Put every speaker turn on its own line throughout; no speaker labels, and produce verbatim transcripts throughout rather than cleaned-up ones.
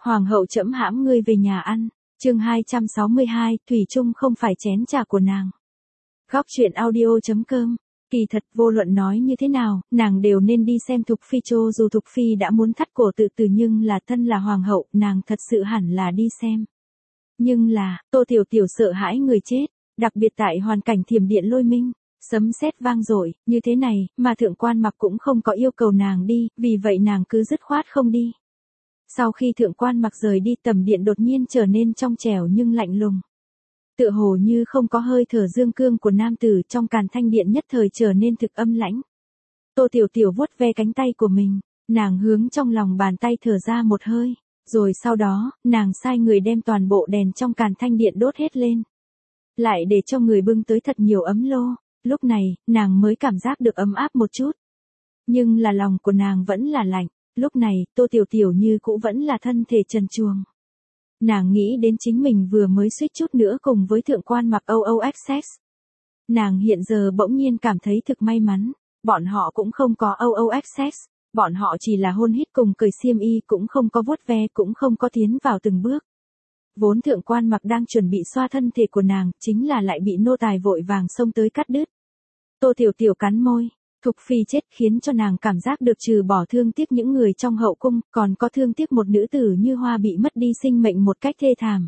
Hoàng hậu trẫm hãm ngươi về nhà ăn. Chương hai trăm sáu mươi hai, thủy chung không phải chén trà của nàng. Góc truyện audio chấm com. Kỳ thật vô luận nói như thế nào, nàng đều nên đi xem Thục Phi cho dù Thục Phi đã muốn thắt cổ tự tử nhưng là thân là hoàng hậu, nàng thật sự hẳn là đi xem. Nhưng là, Tô Tiểu Tiểu sợ hãi người chết, đặc biệt tại hoàn cảnh thiểm điện lôi minh, sấm sét vang dội, như thế này, mà thượng quan mặc cũng không có yêu cầu nàng đi, vì vậy nàng cứ dứt khoát không đi. Sau khi thượng quan mặc rời đi, tầm điện đột nhiên trở nên trong trẻo nhưng lạnh lùng. Tựa hồ như không có hơi thở dương cương của nam tử, trong càn thanh điện nhất thời trở nên thực âm lãnh. Tô Tiểu Tiểu vuốt ve cánh tay của mình, nàng hướng trong lòng bàn tay thở ra một hơi, rồi sau đó, nàng sai người đem toàn bộ đèn trong càn thanh điện đốt hết lên. Lại để cho người bưng tới thật nhiều ấm lô, lúc này, nàng mới cảm giác được ấm áp một chút. Nhưng là lòng của nàng vẫn là lạnh, lúc này, Tô Tiểu Tiểu như cũ vẫn là thân thể trần truồng. Nàng nghĩ đến chính mình vừa mới suýt chút nữa cùng với thượng quan mặc O O Access. Nàng hiện giờ bỗng nhiên cảm thấy thực may mắn, bọn họ cũng không có O O Access, bọn họ chỉ là hôn hít cùng cởi xiêm y, cũng không có vuốt ve, cũng không có tiến vào từng bước. Vốn thượng quan mặc đang chuẩn bị xoa thân thể của nàng, chính là lại bị nô tài vội vàng xông tới cắt đứt. Tô Tiểu Tiểu cắn môi, Thục Phi chết khiến cho nàng cảm giác được trừ bỏ thương tiếc những người trong hậu cung, còn có thương tiếc một nữ tử như Hoa bị mất đi sinh mệnh một cách thê thảm.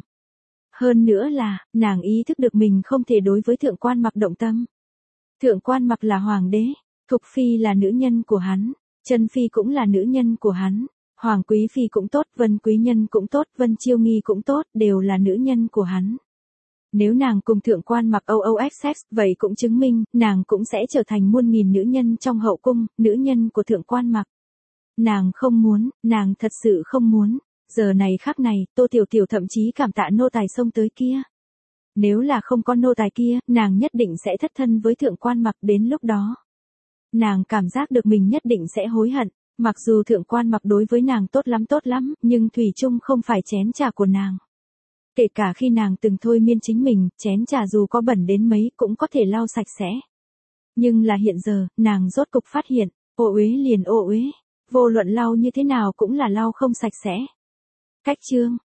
Hơn nữa là, nàng ý thức được mình không thể đối với thượng quan mặc động tâm. Thượng quan mặc là hoàng đế, Thục Phi là nữ nhân của hắn, Trân Phi cũng là nữ nhân của hắn, Hoàng Quý Phi cũng tốt, Vân Quý Nhân cũng tốt, Vân Chiêu Nghi cũng tốt, đều là nữ nhân của hắn. Nếu nàng cùng thượng quan mặc O O Access, vậy cũng chứng minh, nàng cũng sẽ trở thành muôn nghìn nữ nhân trong hậu cung, nữ nhân của thượng quan mặc. Nàng không muốn, nàng thật sự không muốn. Giờ này khắc này, Tô Tiểu Tiểu thậm chí cảm tạ nô tài xông tới kia. Nếu là không có nô tài kia, nàng nhất định sẽ thất thân với thượng quan mặc, đến lúc đó. Nàng cảm giác được mình nhất định sẽ hối hận, mặc dù thượng quan mặc đối với nàng tốt lắm tốt lắm, nhưng thủy chung không phải chén trà của nàng. Kể cả khi nàng từng thôi miên chính mình, chén trà dù có bẩn đến mấy cũng có thể lau sạch sẽ. Nhưng là hiện giờ, nàng rốt cục phát hiện, ô uế liền ô uế, vô luận lau như thế nào cũng là lau không sạch sẽ. Cách chương,